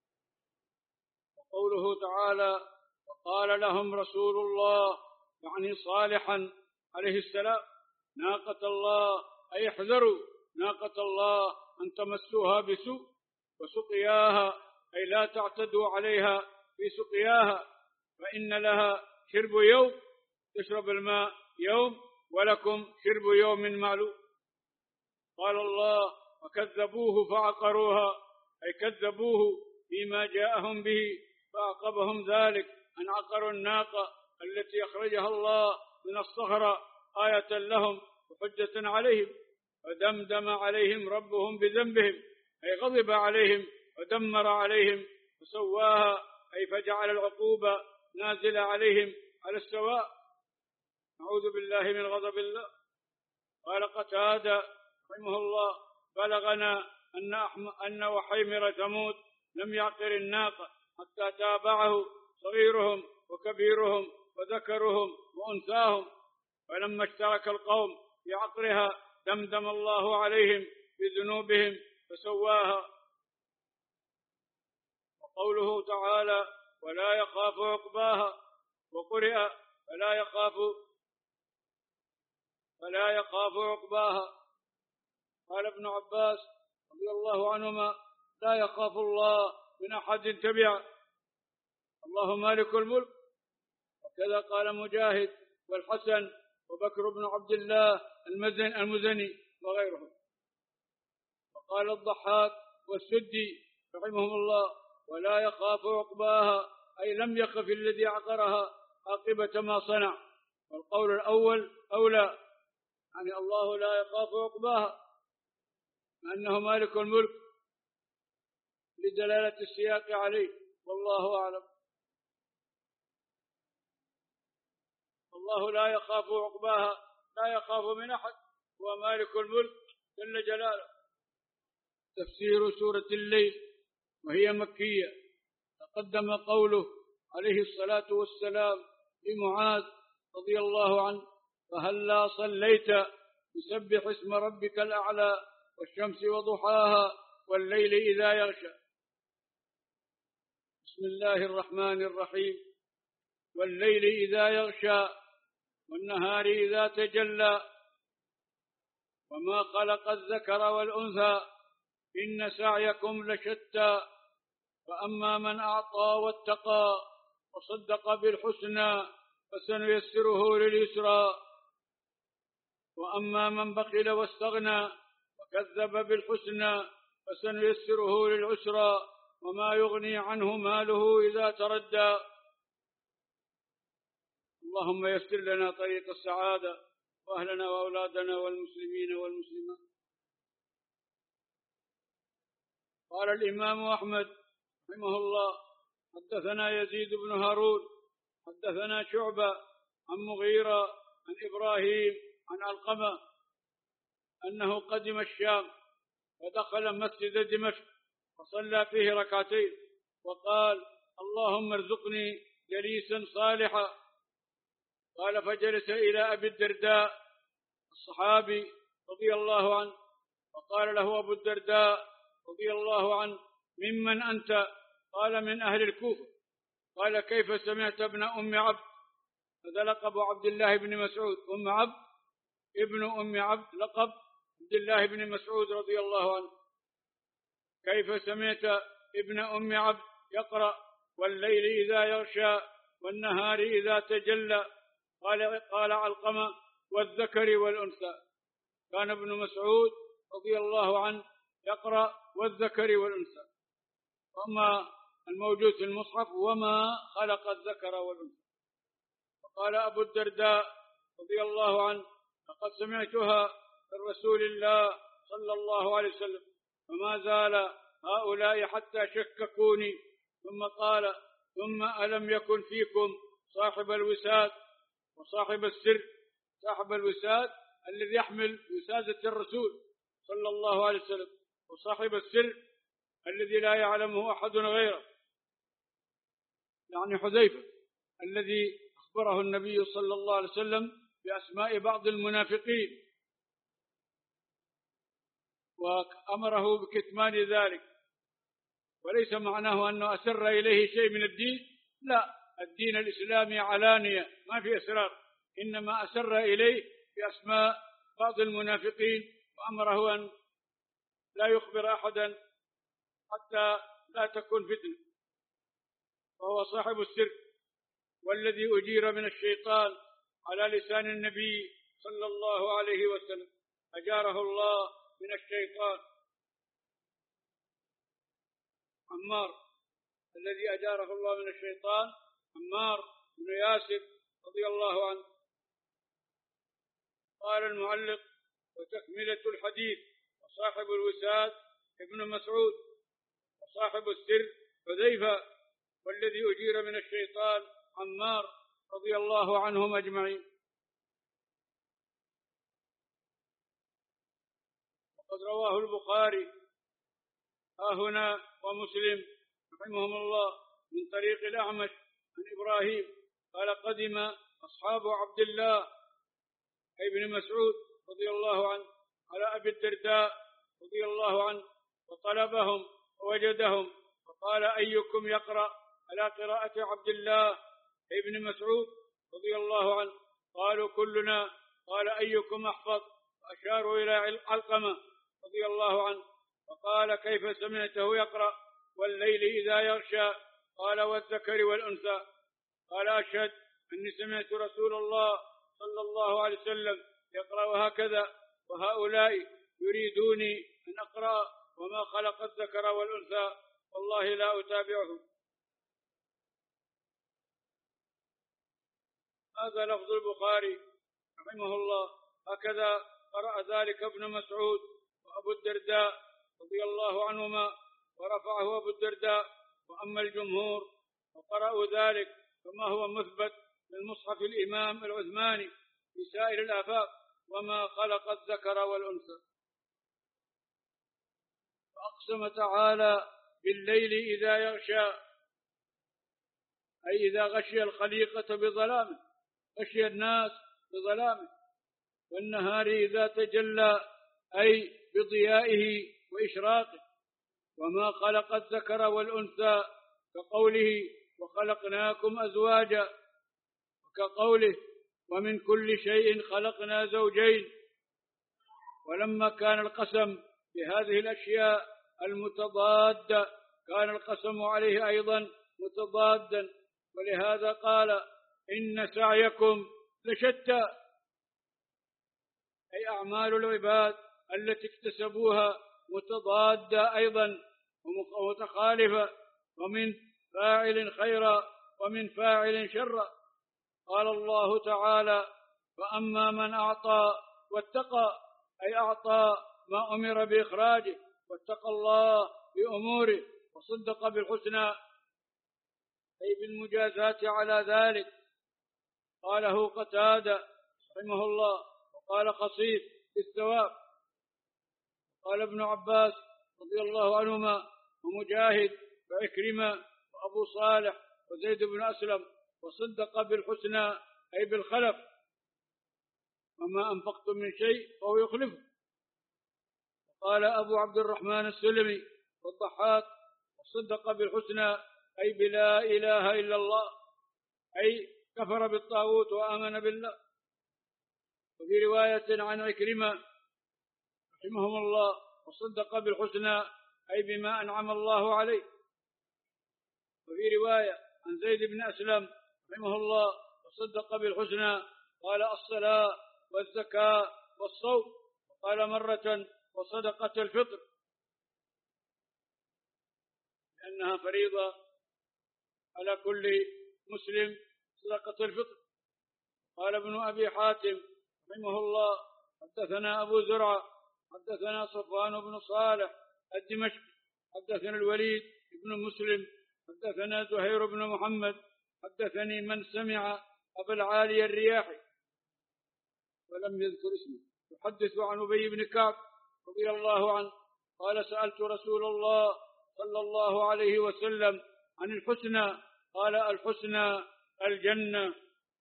وقوله تعالى: وقال لهم رسول الله، يعني صالحا عليه السلام: ناقة الله، أي احذروا ناقة الله أن تمسوها بسوء، وسقياها أي لا تعتدوا عليها في سقياها، فإن لها شرب يوم تشرب الماء يوم ولكم شرب يوم معلوم. قال الله: وكذبوه فعقروها، أي كذبوه فيما جاءهم به فعقبهم ذلك أن عقروا الناقة التي أخرجها الله من الصخرة آية لهم وحجة عليهم، فدمدم عليهم ربهم بذنبهم، أي غضب عليهم ودمر عليهم فسواها، أي فجعل العقوبة نازلة عليهم على السواء. نعوذ بالله من غضب الله. قال قتادة رحمه الله: بلغنا أن, أن وحيمر ثمود لم يعقر الناقة حتى تابعه صغيرهم وكبيرهم وذكرهم وأنثاهم، فلما اشترك القوم في عقرها دمدم الله عليهم بذنوبهم فسواها. وقوله تعالى: ولا يخاف عقباها، وقرئ فلا يخاف فلا يخاف عقباها. قال ابن عباس رضي الله عنهما: لا يخاف الله من أحد تبع، الله مالك الملك. وكذا قال مجاهد والحسن وبكر بن عبد الله المزني وغيرهم. وقال الضحاك والسدي رحمهم الله: ولا يخاف عقباها، أي لم يخف الذي عقرها عاقبة ما صنع. والقول الأول أولى، يعني الله لا يخاف عقباها لأنه مالك الملك لدلالة السياق عليه، والله أعلم. الله لا يخاف عقباها، لا يخاف من أحد، هو مالك الملك جل جلاله. تفسير سورة الليل، وهي مكية. تقدم قوله عليه الصلاة والسلام لمعاذ رضي الله عنه: فهلا صليت يسبح اسم ربك الأعلى والشمس وضحاها والليل إذا يغشى. بسم الله الرحمن الرحيم. والليل إذا يغشى والنهار إذا تجلى وما خلق الذكر والأنثى إن سعيكم لشتى فأما من أعطى واتقى وصدق بالحسنى فسنيسره لليسرى وأما من بخل واستغنى وكذب بالحسنى فسنيسره للعسرى وما يغني عنه ماله إذا تردى. اللهم يسر لنا طريق السعادة وأهلنا وأولادنا والمسلمين والمسلمات. قال الإمام أحمد رحمه الله: حدثنا يزيد بن هارون حدثنا شعبة عن مغيرة عن إبراهيم عن علقمة أنه قدم الشام ودخل مسجد دمشق فصلى فيه ركعتين وقال: اللهم ارزقني جليسا صالحا. قال: فجلس إلى أبي الدرداء الصحابي رضي الله عنه، وقال له أبو الدرداء رضي الله عنه: ممن أنت؟ قال: من أهل الكوفة. قال: كيف سمعت ابن أم عبد؟ هذا لقب عبد الله بن مسعود. أم عبد ابن أم عبد لقب عبد الله بن مسعود رضي الله عنه. كيف سمعت ابن أم عبد يقرأ: والليل إذا يغشى والنهار إذا تجلى؟ قال قال علقمة: والذكر والأنثى. كان ابن مسعود رضي الله عنه يقرأ والذكر والأنثى، وما الموجود في المصحف وما خلق الذكر والأنثى. وقال أبو الدرداء رضي الله عنه: لقد سمعتها من رسول الله صلى الله عليه وسلم وما زال هؤلاء حتى شككوني. ثم قال: ثم ألم يكن فيكم صاحب الوساد وصاحب السر؟ صاحب الوساد الذي يحمل وسادة الرسول صلى الله عليه وسلم، وصاحب السر الذي لا يعلمه أحد غيره، يعني حذيفة الذي أخبره النبي صلى الله عليه وسلم بأسماء بعض المنافقين وأمره بكتمان ذلك، وليس معناه أنه أسر إليه شيء من الدين، لا، الدين الإسلامي علانية ما في أسرار، إنما أسر إليه بأسماء بعض المنافقين وأمره أن لا يخبر أحدا حتى لا تكون فتنة، وهو صاحب السر والذي أجير من الشيطان على لسان النبي صلى الله عليه وسلم، أجاره الله من الشيطان. عمار الذي أجاره الله من الشيطان عمار بن ياسر رضي الله عنه. قال المعلق: وتكملة الحديث: وصاحب الوساد ابن مسعود، وصاحب السر حذيفة، والذي أجير من الشيطان عمار رضي الله عنهم أجمعين. وقد رواه البخاري ها هنا ومسلم رحمهم الله من طريق الأعمش عن إبراهيم قال: قدم أصحاب عبد الله أي بن مسعود رضي الله عنه على أبي الدرداء رضي الله عنه، وطلبهم ووجدهم، فقال: أيكم يقرأ على قراءة عبد الله أي بن مسعود رضي الله عنه؟ قالوا: كلنا. قال: أيكم أحفظ؟ وأشاروا إلى علقمة رضي الله عنه، فقال: كيف سمعته يقرأ والليل إذا يغشى؟ قال: والذكر والأنثى. قال: أشهد أني سمعت رسول الله صلى الله عليه وسلم يقرأ هكذا، وهؤلاء يريدوني أن أقرأ وما خلق الذكر والأنثى، والله لا أتابعهم. هذا لفظ البخاري رحمه الله. هكذا قرأ ذلك ابن مسعود وأبو الدرداء رضي الله عنهما، ورفعه أبو الدرداء. وأما الجمهور فقرأوا ذلك كما هو مثبت في المصحف الإمام العثماني في سائر الآفاق: وما خلق الذكر والأنثى. فأقسم تعالى بالليل إذا يغشى، أي إذا غشي الخليقة بظلامه، غشي الناس بظلامه. والنهار إذا تجلى، أي بضيائه وإشراقه. وما خلق الذكر والأنثى كقوله: وخلقناكم أزواجا، وكقوله: ومن كل شيء خلقنا زوجين. ولما كان القسم بهذه الأشياء المتضادة كان القسم عليه أيضا متضادا، ولهذا قال: إن سعيكم لشتى، أي أعمال العباد التي اكتسبوها متضادة أيضا ومتخالفة، ومن فاعل خيرا ومن فاعل شرا. قال الله تعالى: فأما من أعطى واتقى، أي أعطى ما أمر بإخراجه واتقى الله بأموره وصدق بالحسنى، أي بالمجازات على ذلك. قاله قتادة رحمه الله، وقال قصيد بالثواب. قال ابن عباس رضي الله عنهما ومجاهد وعكرمة وأبو صالح وزيد بن أسلم: وصدق بالحسنى، أي بالخلف. وما أنفقتم من شيء فهو يخلفه. قال أبو عبد الرحمن السلمي والضحاك: وصدق بالحسنى، أي بلا إله إلا الله، أي كفر بالطاغوت وآمن بالله. وفي رواية عن عكرمة رحمهم الله: وصدق بالحسنى، أي بما أنعم الله عليه. وفي رواية عن زيد بن أسلم رحمه الله: وصدق بالحسنى، قال: الصلاة والزكاة والصوم. وقال مرة: وصدقة الفطر، لأنها فريضة على كل مسلم صدقة الفطر. قال ابن أبي حاتم رحمه الله: حدثنا أبو زرعة حدثنا صفوان بن صالح الدمشقي حدثنا الوليد بن مسلم حدثنا زهير بن محمد حدثني من سمع أبا العالي الرياحي ولم يذكر اسمه يحدث عن أبي بن كعب رضي الله عنه قال سألت رسول الله صلى الله عليه وسلم عن الحسنى قال الحسنى الجنة.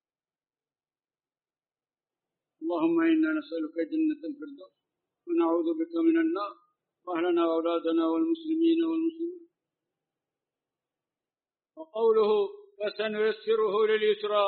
اللهم إنا نسألك جنة الفردوس ونعوذ بك من النار وأهلنا وأولادنا والمسلمين والمسلمين. وقوله فسنيسره لليسرى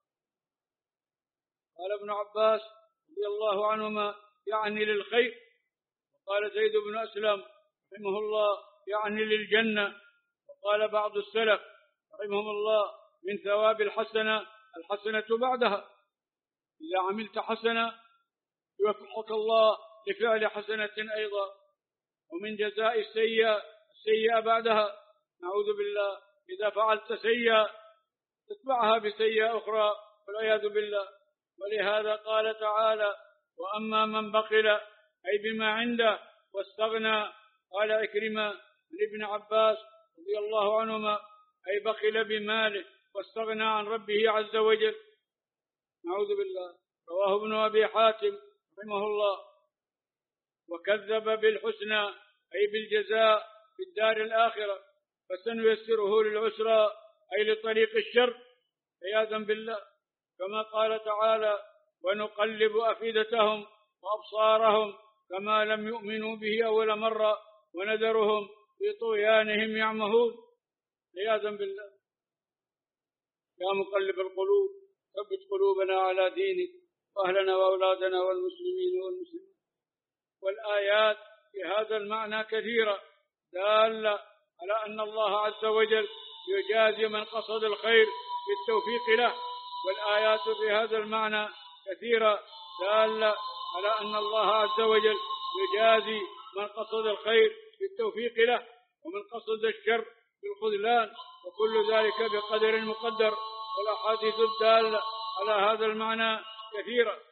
قال ابن عباس رضي الله عنهما يعني للخير، وقال زيد بن أسلم رحمه الله يعني للجنة، وقال بعض السلف رحمهم الله من ثواب الحسنة الحسنة بعدها، إذا عملت حسنة يوفقك الله لفعل حسنة أيضا، ومن جزاء السيئة السيئة بعدها، نعوذ بالله إذا فعلت سيئة تتبعها بسيئة أخرى والعياذ بالله. ولهذا قال تعالى وأما من بخل أي بما عنده واستغنى، قال عكرمة عن ابن عباس رضي الله عنهما أي بخل بماله واستغنى عن ربه عز وجل، نعوذ بالله. رواه ابن أبي حاتم رحمه الله. وكذب بالحسنى أي بالجزاء في الدار الآخرة، فسنيسره للعسرى أي لطريق الشر عياذا بالله، كما قال تعالى ونقلب أفئدتهم وأبصارهم كما لم يؤمنوا به أول مرة ونذرهم في طغيانهم يعمهون عياذا بالله. يا مقلب القلوب ثبت قلوبنا على دينك وأهلنا وأولادنا والمسلمين والمسلمين. والآيات في هذا المعنى كثيرة دالة على أن الله عز وجل يجازي من قصد الخير بالتوفيق له، والآيات في هذا المعنى كثيرة دالة على أن الله عز وجل يجازي من قصد الخير بالتوفيق له ومن قصد الشر بالخذلان، وكل ذلك بقدر مقدر. والأحاديث الدالة على هذا المعنى كثيرة.